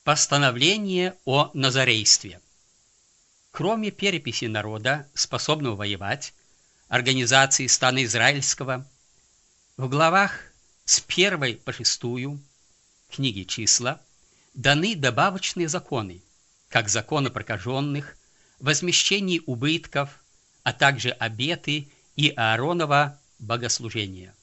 Постановление о назарействе. Кроме переписи народа, способного воевать, организации стана израильского, в главах с 1 по 6 книги «Числа» даны добавочные законы, как закон о прокаженных, возмещении убытков, а также обеты и Ааронова богослужения.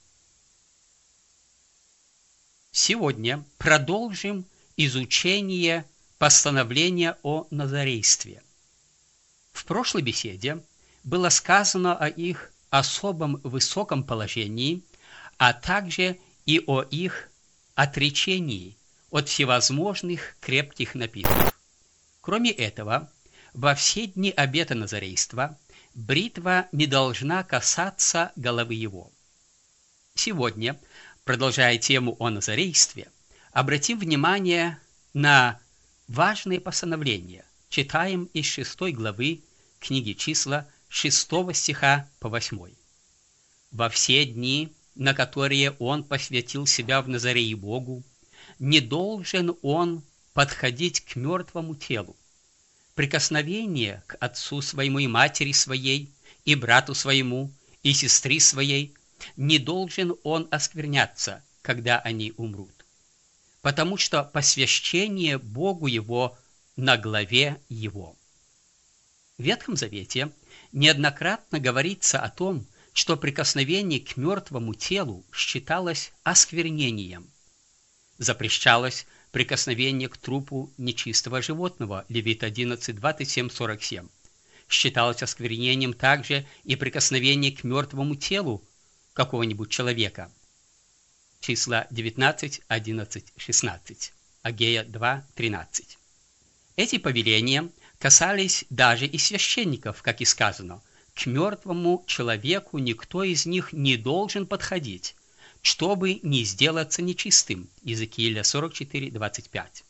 Сегодня продолжим изучение постановления о назарействе. В прошлой беседе было сказано о их особом высоком положении, а также и о их отречении от всевозможных крепких напитков. Кроме этого, во все дни обета назарейства бритва не должна касаться головы его. Сегодня, продолжая тему о назарействе, обратим внимание на важные постановления. Читаем из 6 главы книги «Числа» 6 стиха по 8. «Во все дни, на которые он посвятил себя в Назарее Богу, не должен он подходить к мертвому телу. Прикосновение к отцу своему и матери своей, и брату своему, и сестре своей не должен он оскверняться, когда они умрут, потому что посвящение Богу его на главе его». В Ветхом Завете неоднократно говорится о том, что прикосновение к мертвому телу считалось осквернением. Запрещалось прикосновение к трупу нечистого животного, Левит 11, 27-47. Считалось осквернением также и прикосновение к мертвому телу какого-нибудь человека, Числа 19, 11, 16, Агея 2, 13. Эти повеления касались даже и священников, как и сказано: «К мертвому человеку никто из них не должен подходить, чтобы не сделаться нечистым». Иезекииля 44, 25.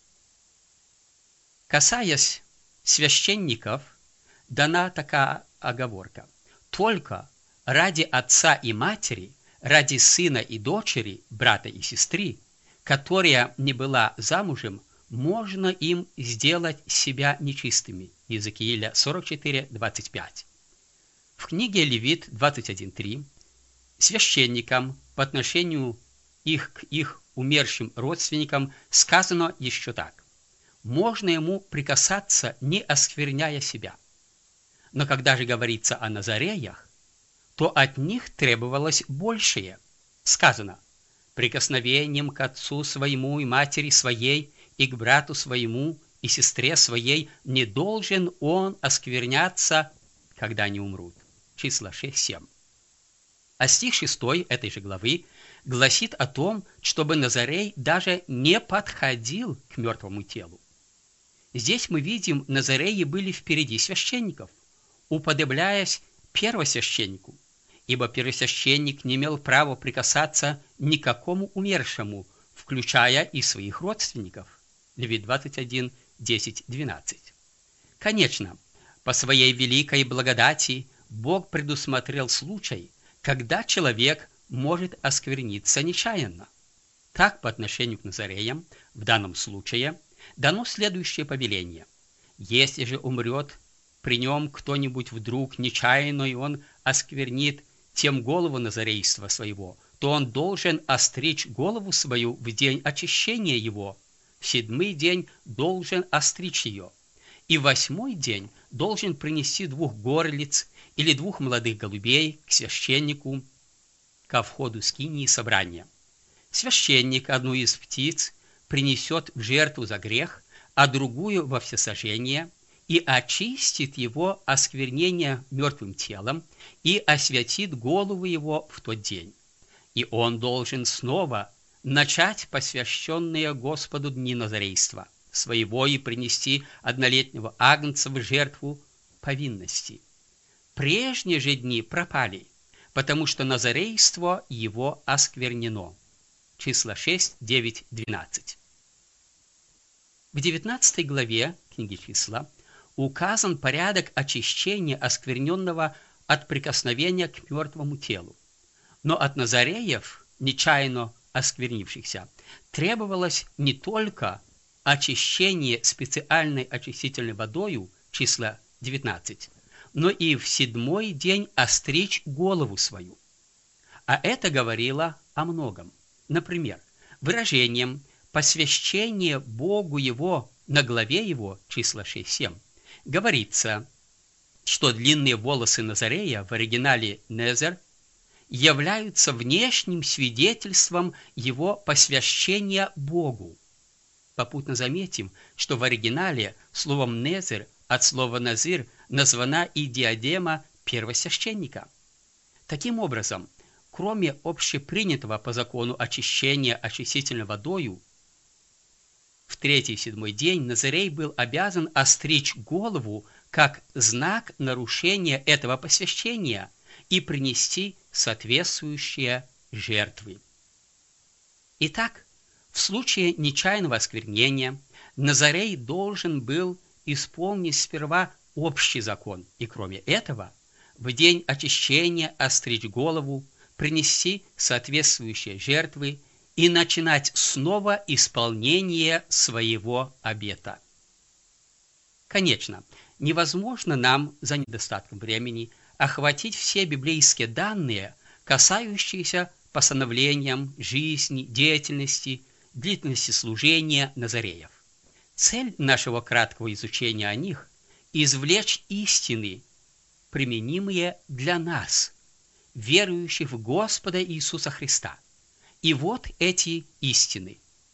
Касаясь священников, дана такая оговорка: только ради отца и матери, ради сына и дочери, брата и сестры, которая не была замужем, можно им сделать себя нечистыми. Иезекииля 44, 25. В книге Левит 21.3 священникам по отношению к их умершим родственникам сказано еще так: можно ему прикасаться, не оскверняя себя. Но когда же говорится о назареях, то от них требовалось большее. Сказано: прикосновением к отцу своему и матери своей, и к брату своему и сестре своей не должен он оскверняться, когда они умрут. Числа 6-7. А стих 6 этой же главы гласит о том, чтобы Назарей даже не подходил к мертвому телу. Здесь мы видим, Назареи были впереди священников, уподобляясь первосвященнику, ибо первосвященник не имел права прикасаться ни к какому умершему, включая и своих родственников. Левит 21, 10, 12. Конечно, по своей великой благодати Бог предусмотрел случай, когда человек может оскверниться нечаянно. Так, по отношению к Назареям, в данном случае, дано следующее повеление: если же умрет при нем кто-нибудь вдруг нечаянно, и он осквернит тем голову назарейства своего, то он должен остричь голову свою в день очищения его, в 7-й день должен остричь ее, и в 8-й день должен принести 2 горлиц или 2 молодых голубей к священнику ко входу скинии собрания. Священник одну из птиц принесет в жертву за грех, а другую во всесожжение, и очистит его осквернение мертвым телом, и освятит голову его в тот день. И он должен снова начать посвященные Господу дни назарейства своего и принести 1-летнего агнца в жертву повинности. Прежние же дни пропали, потому что назарейство его осквернено. Числа 6, 9, 12. В 19 главе книги «Числа» указан порядок очищения оскверненного от прикосновения к мертвому телу. Но от назареев, нечаянно осквернившихся, требовалось не только очищение специальной очистительной водою, числа 19, но и в 7-й день остричь голову свою. А это говорило о многом. Например, выражением «посвящение Богу его на главе его», числа 6-7, говорится, что длинные волосы Назарея, в оригинале «незер», являются внешним свидетельством его посвящения Богу. Попутно заметим, что в оригинале словом «незер» от слова «назир» названа и диадема первосвященника. Таким образом, кроме общепринятого по закону очищения очистительной водою, в 3-й и 7-й день Назарей был обязан остричь голову как знак нарушения этого посвящения и принести соответствующие жертвы. Итак, в случае нечаянного осквернения Назарей должен был исполнить сперва общий закон, и кроме этого, в день очищения остричь голову, принести соответствующие жертвы и начинать снова исполнение своего обета. Конечно, невозможно нам за недостатком времени охватить все библейские данные, касающиеся постановлениям, жизни, деятельности, длительности служения Назареев. Цель нашего краткого изучения о них – извлечь истины, применимые для нас, верующих в Господа Иисуса Христа. И вот эти истины.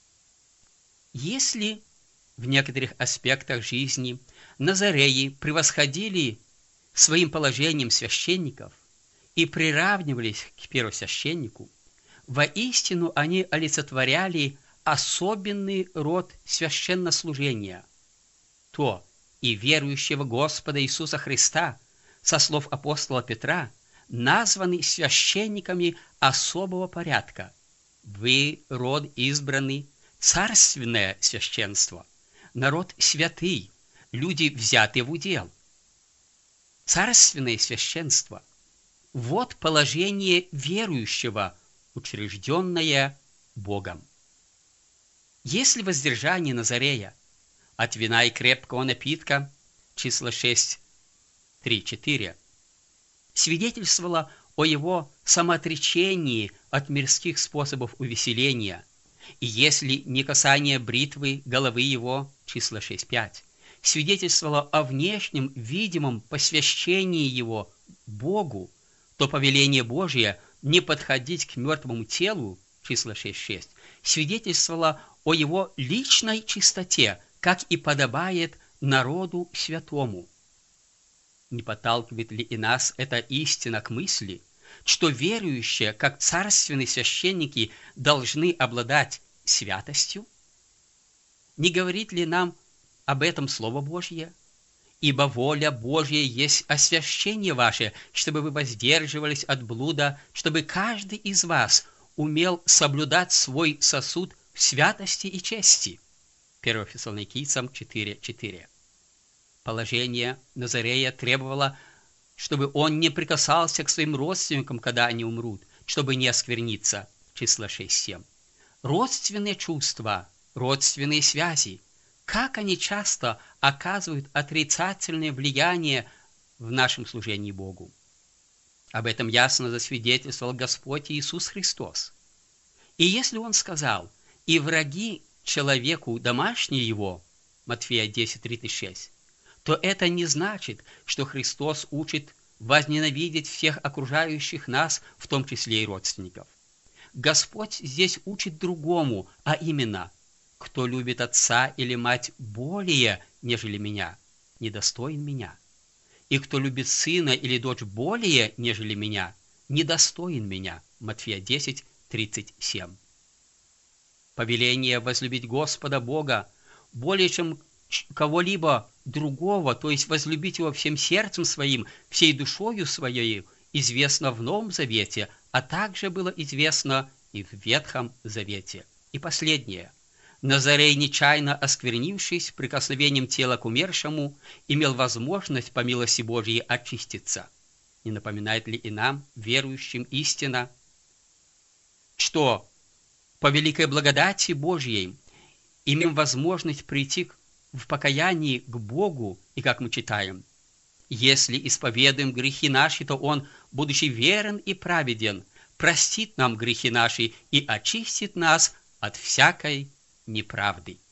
Если в некоторых аспектах жизни Назареи превосходили своим положением священников и приравнивались к первосвященнику, воистину они олицетворяли особенный род священнослужения, то и верующего Господа Иисуса Христа, со слов апостола Петра, названы священниками особого порядка. Вы род избранный, царственное священство, народ святый, люди взятые в удел. Царственное священство – вот положение верующего, учрежденное Богом. Если воздержание Назарея от вина и крепкого напитка, числа 6, 3, 4, свидетельствовало о его самоотречении от мирских способов увеселения, и если не касание бритвы головы его, числа 6, 5, свидетельствовало о внешнем видимом посвящении его Богу, то повеление Божие не подходить к мертвому телу, числа 6.6, свидетельствовало о его личной чистоте, как и подобает народу святому. Не подталкивает ли и нас эта истина к мысли, что верующие, как царственные священники, должны обладать святостью? Не говорит ли нам об этом Слово Божье? Ибо воля Божья есть освящение ваше, чтобы вы воздерживались от блуда, чтобы каждый из вас умел соблюдать свой сосуд в святости и чести. 1 Фессалоникийцам 4:4. Положение Назарея требовало, чтобы он не прикасался к своим родственникам, когда они умрут, чтобы не оскверниться. Числа 6:7. Родственные чувства, родственные связи, как они часто оказывают отрицательное влияние в нашем служении Богу. Об этом ясно засвидетельствовал Господь Иисус Христос. И если Он сказал: «И враги человеку домашние его», Матфея 10:36, то это не значит, что Христос учит возненавидеть всех окружающих нас, в том числе и родственников. Господь здесь учит другому, а именно: «Кто любит отца или мать более, нежели меня, недостоин меня. И кто любит сына или дочь более, нежели меня, недостоин меня». Матфея 10:37. Повеление возлюбить Господа Бога более, чем кого-либо другого, то есть возлюбить Его всем сердцем своим, всей душою своей, известно в Новом Завете, а также было известно и в Ветхом Завете. И последнее. Назарей, нечаянно осквернившись прикосновением тела к умершему, имел возможность по милости Божьей очиститься. Не напоминает ли и нам, верующим, истина, что по великой благодати Божьей имеем возможность прийти в покаянии к Богу, и как мы читаем, если исповедуем грехи наши, то Он, будучи верен и праведен, простит нам грехи наши и очистит нас от всякой неправды.